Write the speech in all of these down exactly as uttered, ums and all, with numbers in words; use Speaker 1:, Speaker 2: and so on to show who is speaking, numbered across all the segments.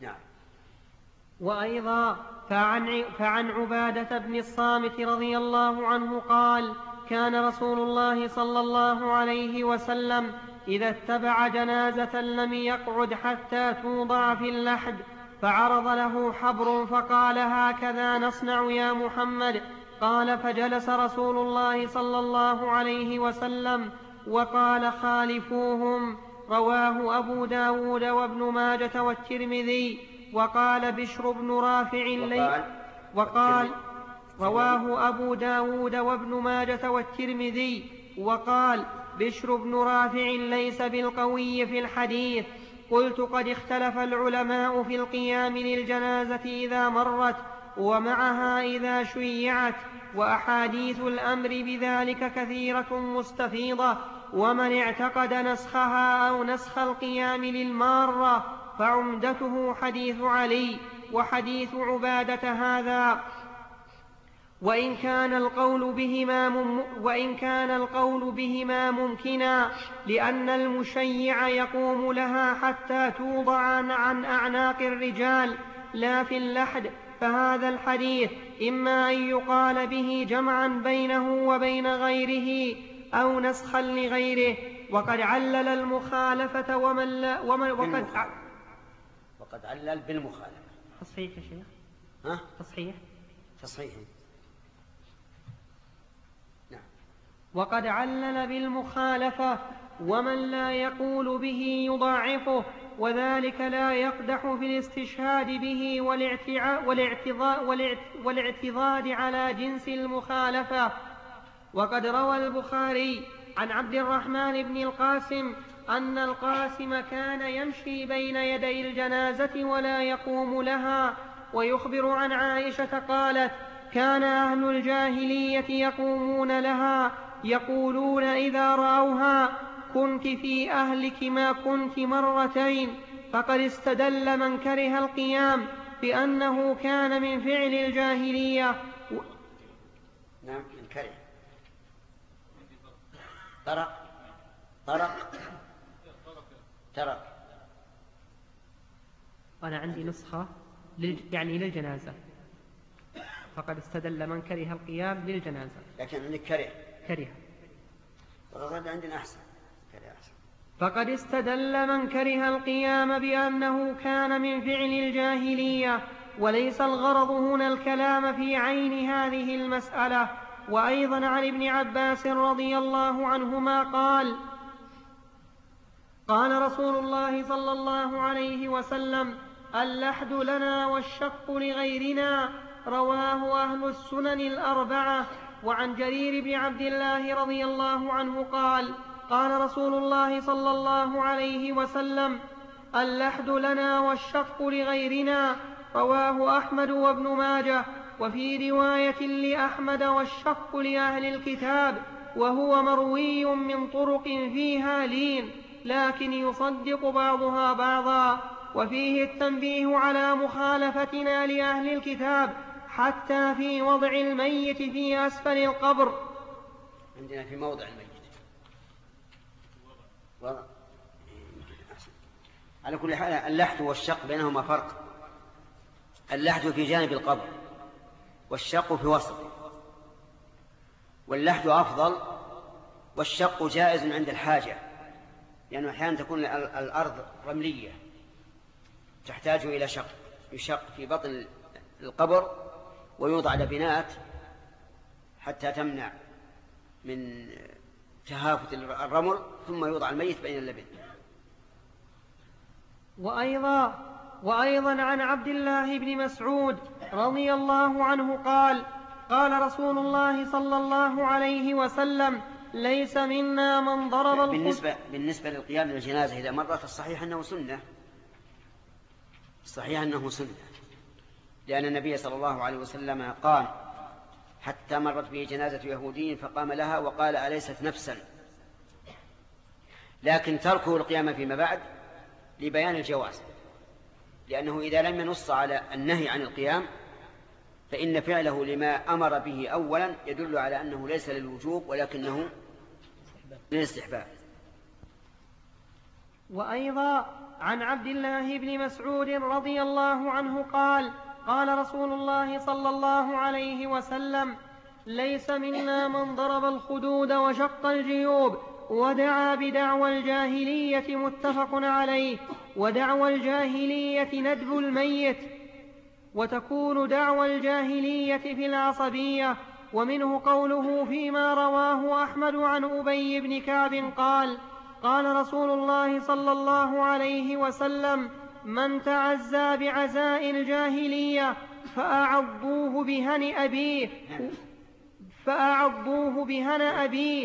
Speaker 1: نعم.
Speaker 2: وأيضا فعن, فعن عبادة بن الصامت رضي الله عنه قال: كان رسول الله صلى الله عليه وسلم إذا اتبع جنازة لم يقعد حتى توضع في اللحد، فعرض له حبر فقال: هكذا نصنع يا محمد. قال: فجلس رسول الله صلى الله عليه وسلم وقال: خالفوهم. رواه أبو داود وابن ماجة والترمذي. وقال بشر بن رافع لي وقال رواه أبو داود وابن ماجة والترمذي. وقال بشر بن رافع ليس بالقوي في الحديث. قلت: قد اختلف العلماء في القيام للجنازة إذا مرت ومعها إذا شيعت، وأحاديث الأمر بذلك كثيرة مستفيضة، ومن اعتقد نسخها أو نسخ القيام للمارة فعمدته حديث علي وحديث عبادة هذا. وإن كان القول بهما, مم وإن كان القول بهما ممكنا، لأن المشيع يقوم لها حتى توضع عن أعناق الرجال لا في اللحد، فهذا الحديث إما أن يقال به جمعا بينه وبين غيره أو نسخا لغيره. وقد علل المخالفة ومن لا ومن وقد,
Speaker 1: وقد علل بالمخالفة.
Speaker 2: تصحيح يا شيخ؟
Speaker 1: ها؟
Speaker 2: تصحيح
Speaker 1: تصحيح نعم.
Speaker 2: وقد علل بالمخالفة ومن لا يقول به يضاعفه، وذلك لا يقدح في الاستشهاد به والاعتضاد على جنس المخالفة. وقد روى البخاري عن عبد الرحمن بن القاسم أن القاسم كان يمشي بين يدي الجنازة ولا يقوم لها. ويخبر عن عائشة قالت: كان أهل الجاهلية يقومون لها يقولون إذا رأوها: كنت في أهلك ما كنت مرتين. فقد استدل من كره القيام بأنه كان من فعل الجاهلية. و...
Speaker 1: نعم من كره. طرق طرق ترك.
Speaker 2: أنا عندي نسخة للج... يعني للجنازة. فقد استدل من كره القيام للجنازة.
Speaker 1: لكن عندك كره.
Speaker 2: كره.
Speaker 1: والرد عندنا أحسن. كره أحسن.
Speaker 2: فقد استدل من كره القيام بأنه كان من فعل الجاهلية، وليس الغرض هنا الكلام في عين هذه المسألة. وأيضا عن ابن عباس رضي الله عنهما قال: قال رسول الله صلى الله عليه وسلم: اللحد لنا والشق لغيرنا. رواه أهل السنن الأربعة. وعن جرير بن عبد الله رضي الله عنه قال: قال رسول الله صلى الله عليه وسلم: اللحد لنا والشق لغيرنا. رواه أحمد وابن ماجه. وفي رواية لأحمد: والشق لأهل الكتاب، وهو مروي من طرق فيها لين، لكن يصدق بعضها بعضا. وفيه التنبيه على مخالفتنا لأهل الكتاب حتى في وضع الميت في أسفل القبر.
Speaker 1: عندنا في موضع الميت وضع. على كل حال اللحد والشق بينهما فرق. اللحد في جانب القبر والشق في وسطه، واللحد أفضل والشق جائز عند الحاجة، لأنه يعني أحيانا تكون الأرض رملية تحتاج إلى شق، يشق في بطن القبر ويوضع لبنات حتى تمنع من تهافت الرمل، ثم يوضع الميت بين اللبن.
Speaker 2: وأيضا, وأيضا عن عبد الله بن مسعود رضي الله عنه قال: قال رسول الله صلى الله عليه وسلم: ليس منا من ضرب
Speaker 1: بالنسبة, بالنسبة للقيام للجنازة إذا مرت، الصحيح أنه سنة، الصحيح أنه سنة، لأن النبي صلى الله عليه وسلم قام حتى مرت به جنازة يهودي فقام لها وقال: أليست نفسا؟ لكن تركه القيام فيما بعد لبيان الجواز، لأنه إذا لم ينص على النهي عن القيام فإن فعله لما أمر به أولا يدل على أنه ليس للوجوب ولكنه للاستحباب.
Speaker 2: وأيضا عن عبد الله بن مسعود رضي الله عنه قال قال رسول الله صلى الله عليه وسلم ليس منا من ضرب الخدود وشق الجيوب ودعا بدعوى الجاهلية متفق عليه. ودعوى الجاهلية ندب الميت، وتكون دعوى الجاهلية في العصبية. ومنه قوله فيما رواه أحمد عن أبي بن كعب قال قال رسول الله صلى الله عليه وسلم من تعزى بعزاء الجاهلية فأعضوه بهن أبيه فأعضوه بهن أبيه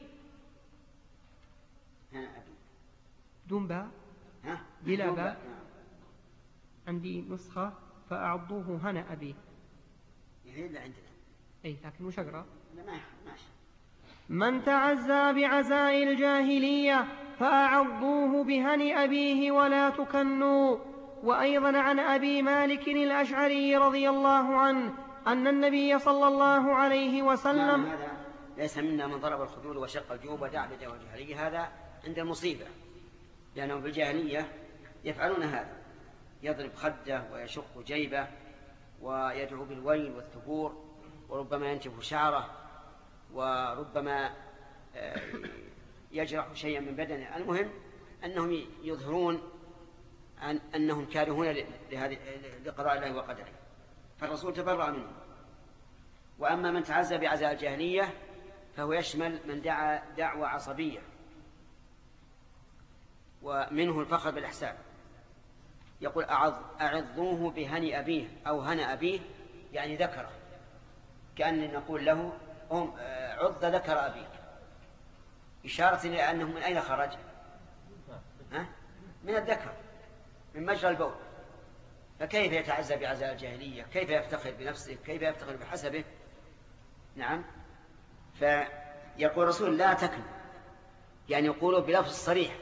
Speaker 2: دون باء بلا باء، عندي نسخة فأعضوه هن أبيه
Speaker 1: إلا عندنا
Speaker 2: أي لكن وش أقرأ؟
Speaker 1: ماشي.
Speaker 2: من تعزى بعزاء الجاهلية فأعضوه بهن أبيه ولا تكنوا. وأيضا عن أبي مالك الأشعري رضي الله عنه أن النبي صلى الله عليه وسلم
Speaker 1: هذا ليس منا من ضرب الخدود وشق الجيوب ودعا بدعوى الجاهلية، هذا عند المصيبة، لأنهم بالجاهلية يفعلون هذا، يضرب خده ويشق جيبه ويدعو بالويل والثبور، وربما ينتف شعره، وربما يجرح شيئا من بدنه. المهم أنهم يظهرون أن أنهم كارهون لقضاء الله وقدره، فالرسول تبرأ منه. وأما من تعزى بعزاء الجاهلية فهو يشمل من دعا دعوة عصبية، ومنه الفخر بالإحسان، يقول أعضوه بهن أبيه أو هن أبيه، يعني ذكره، كأن نقول له عض ذكر أبيك، إشارة إلى أنه من أين خرج؟ ها؟ من الذكر، من مجرى البول. فكيف يتعزى بعزاء الجاهلية؟ كيف يفتخر بنفسه؟ كيف يفتخر بحسبه؟ نعم. فيقول رسول لا تكن، يعني يقولوا بلفظ صريح،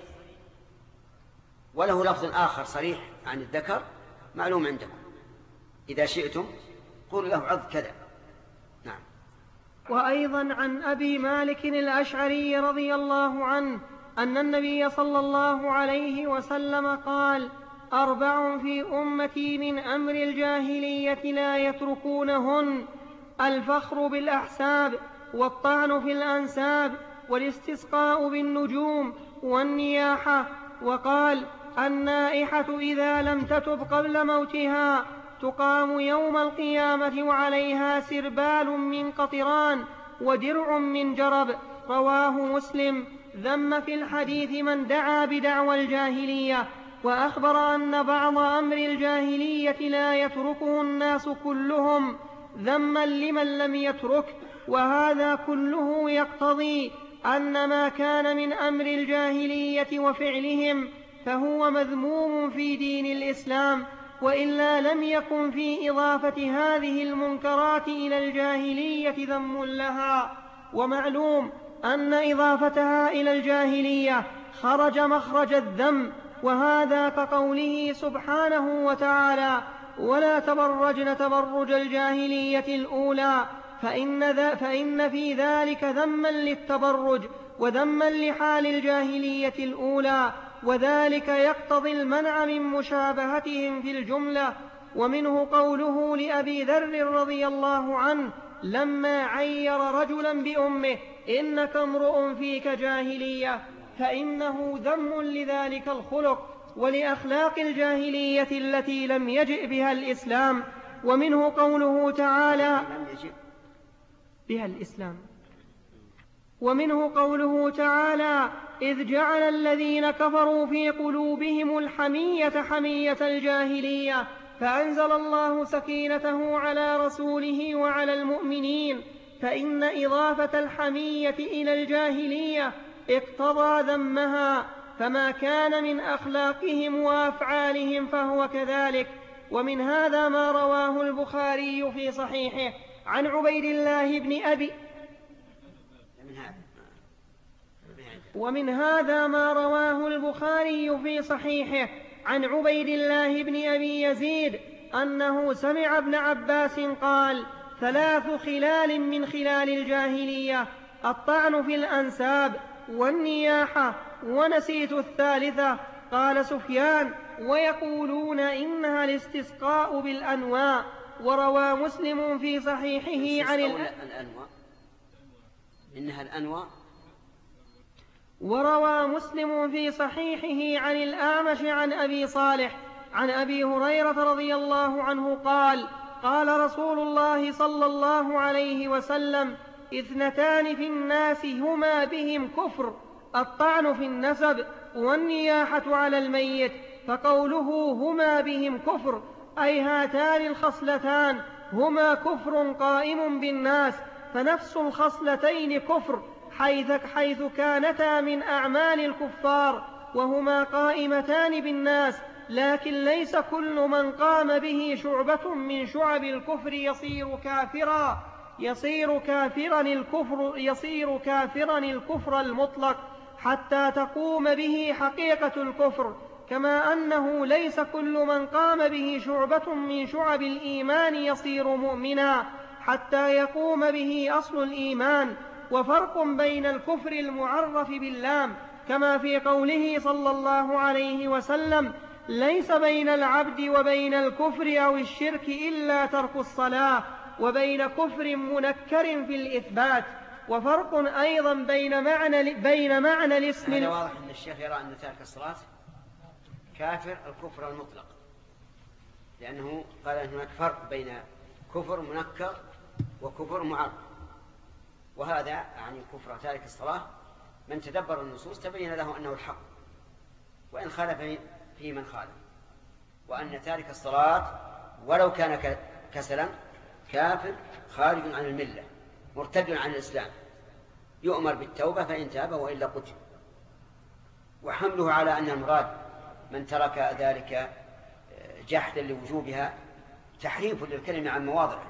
Speaker 1: وله لفظ آخر صريح عن الذكر معلوم عندكم، إذا شئتم قولوا له عض كذا. نعم.
Speaker 2: وأيضا عن أبي مالك الأشعري رضي الله عنه أن النبي صلى الله عليه وسلم قال أربع في أمتي من أمر الجاهلية لا يتركونهن: الفخر بالأحساب، والطعن في الأنساب، والاستسقاء بالنجوم، والنياحة. وقال النائحة إذا لم تتب قبل موتها تقام يوم القيامة وعليها سربال من قطران ودرع من جرب. رواه مسلم. ذم في الحديث من دعا بدعوى الجاهلية، وأخبر أن بعض أمر الجاهلية لا يتركه الناس كلهم ذما لمن لم يترك. وهذا كله يقتضي أن ما كان من أمر الجاهلية وفعلهم فهو مذموم في دين الإسلام، وإلا لم يكن في إضافة هذه المنكرات إلى الجاهلية ذم لها. ومعلوم أن إضافتها إلى الجاهلية خرج مخرج الذم، وهذا كقوله سبحانه وتعالى: ولا تبرجن تبرج الجاهلية الأولى، فإن, ذا فإن في ذلك ذما للتبرج وذما لحال الجاهلية الأولى، وذلك يقتضي المنع من مشابهتهم في الجملة. ومنه قوله لأبي ذر رضي الله عنه لما عير رجلا بأمه: إنك امرؤ فيك جاهلية، فإنه ذم لذلك الخلق ولأخلاق الجاهلية التي لم يجئ بها الإسلام. ومنه قوله تعالى بها الإسلام ومنه قوله تعالى: إذ جعل الذين كفروا في قلوبهم الحمية حمية الجاهلية، فأنزل الله سكينته على رسوله وعلى المؤمنين. فإن إضافة الحمية إلى الجاهلية اقتضى ذمها، فما كان من أخلاقهم وأفعالهم فهو كذلك. ومن هذا ما رواه البخاري في صحيحه عن عبيد الله بن أبي ومن هذا ما رواه البخاري في صحيحه عن عبيد الله بن أبي يزيد أنه سمع ابن عباس قال: ثلاث خلال من خلال الجاهلية: الطعن في الأنساب، والنياحة، ونسيت الثالثة. قال سفيان: ويقولون إنها الاستسقاء بالأنواء. وروى مسلم في صحيحه عن
Speaker 1: الأنواء إنها الأنواء
Speaker 2: وروى مسلم في صحيحه عن الأعمش عن أبي صالح عن أبي هريرة رضي الله عنه قال: قال رسول الله صلى الله عليه وسلم: اثنتان في الناس هما بهم كفر، الطعن في النسب والنياحة على الميت. فقوله هما بهم كفر أي هاتان الخصلتان هما كفر قائم بالناس، فنفس الخصلتين كفر حيث, حيث كانتا من أعمال الكفار وهما قائمتان بالناس، لكن ليس كل من قام به شعبة من شعب الكفر يصير كافرا يصير كافرا الكفر يصير كافرا الكفر المطلق حتى تقوم به حقيقة الكفر، كما أنه ليس كل من قام به شعبة من شعب الإيمان يصير مؤمنا حتى يقوم به أصل الإيمان. وفرق بين الكفر المعرف باللام كما في قوله صلى الله عليه وسلم: ليس بين العبد وبين الكفر أو الشرك إلا ترك الصلاة، وبين كفر منكر في الإثبات. وفرق أيضا بين معنى بين معنى الاسم.
Speaker 1: هذا واضح أن الشيخ يرى أن تارك الصلاة كافر الكفر المطلق، لأنه قال أن هناك فرق بين كفر منكر وكفر معرف، وهذا يعني كفر تارك الصلاة من تدبر النصوص تبين له أنه الحق وإن خالف فيه من خالف، وأن تارك الصلاة ولو كان كسلا كافر خارج عن الملة مرتد عن الإسلام، يؤمر بالتوبة فإن تاب وإلا قتل. وحمله على أن المراد من ترك ذلك جحدا لوجوبها تحريف للكلمة عن مواضعه،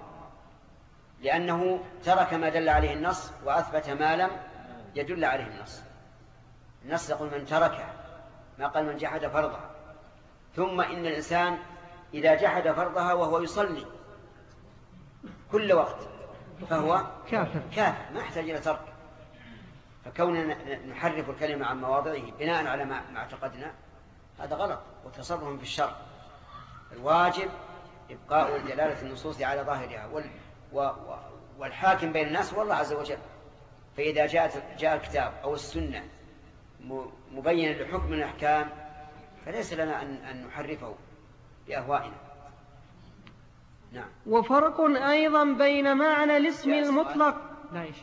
Speaker 1: لأنه ترك ما دل عليه النص وأثبت ما لم يدل عليه النص. النص يقول من تركها، ما قال من جحد فرضها. ثم إن الإنسان إذا جحد فرضها وهو يصلي كل وقت فهو
Speaker 2: كافر,
Speaker 1: كافر ما يحتاج إلى ترك. فكوننا نحرف الكلمة عن مواضعه بناء على ما اعتقدنا هذا غلط وتصرف في الشرع. الواجب إبقاء دلالة النصوص على ظاهرها، وال والحاكم بين الناس هو الله عز وجل. فإذا جاءت جاء الكتاب أو السنة مبينا لحكم الأحكام فليس لنا أن, أن نحرفه بأهوائنا. نعم.
Speaker 2: وفرق أيضا بين معنى الاسم المطلق لا يا شيخ.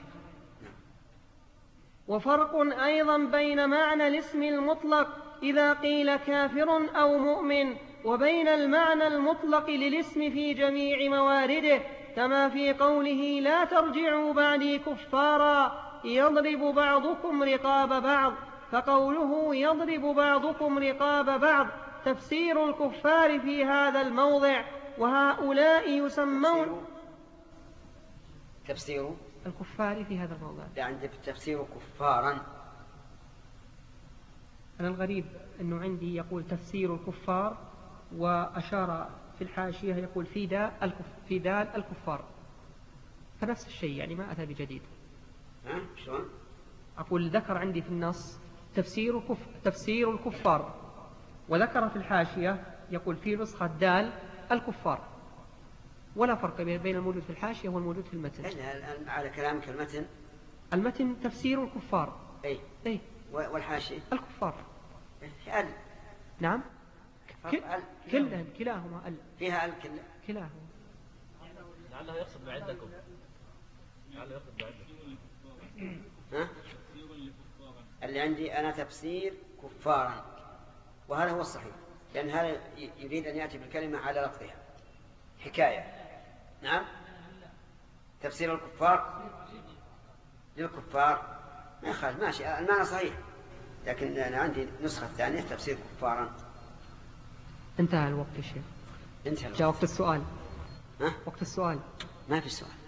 Speaker 2: وفرق أيضا بين معنى الاسم المطلق إذا قيل كافر أو مؤمن وبين المعنى المطلق للاسم في جميع موارده، كما في قوله: لا ترجعوا بعدي كفارا يضرب بعضكم رقاب بعض. فقوله يضرب بعضكم رقاب بعض تفسير الكفار في هذا الموضع، وهؤلاء يسمون
Speaker 1: تفسير
Speaker 2: الكفار في هذا الموضع.
Speaker 1: لا عندي في التفسير كفارا.
Speaker 2: أنا الغريب أنه عندي يقول تفسير الكفار، وأشار في الحاشية يقول في دال الكف في دال الكفار، فنفس الشيء يعني ما أتى بجديد.
Speaker 1: ها شلون؟
Speaker 2: أقول ذكر عندي في النص تفسير الكف تفسير الكفار، وذكر في الحاشية يقول في نسخة دال الكفار، ولا فرق بين الموجود في الحاشية والموجود في المتن.
Speaker 1: الآن على كلامك المتن
Speaker 2: المتن تفسير الكفار.
Speaker 1: أي
Speaker 2: أي.
Speaker 1: والحاشية
Speaker 2: الكفار.
Speaker 1: ال.
Speaker 2: نعم. كلهم كلاهما ال.
Speaker 1: فيها ال
Speaker 2: كلاهما.
Speaker 3: لعله يقصد بعدكم. لعله يقصد بعدكم.
Speaker 1: ها؟ اللي عندي أنا تفسير كفارا، وهذا هو الصحيح، لأن هذا يريد أن يأتي بالكلمة على لفظها حكاية. نعم. تفسير الكفار للكفار ما يخالف، ماشي المعنى صحيح، لكن أنا عندي نسخة ثانية تفسير كفارا.
Speaker 2: انتهى الوقت يا شيخ.
Speaker 1: انتهى الوقت.
Speaker 2: جاء وقت السؤال.
Speaker 1: ها؟
Speaker 2: وقت السؤال.
Speaker 1: ما في سؤال.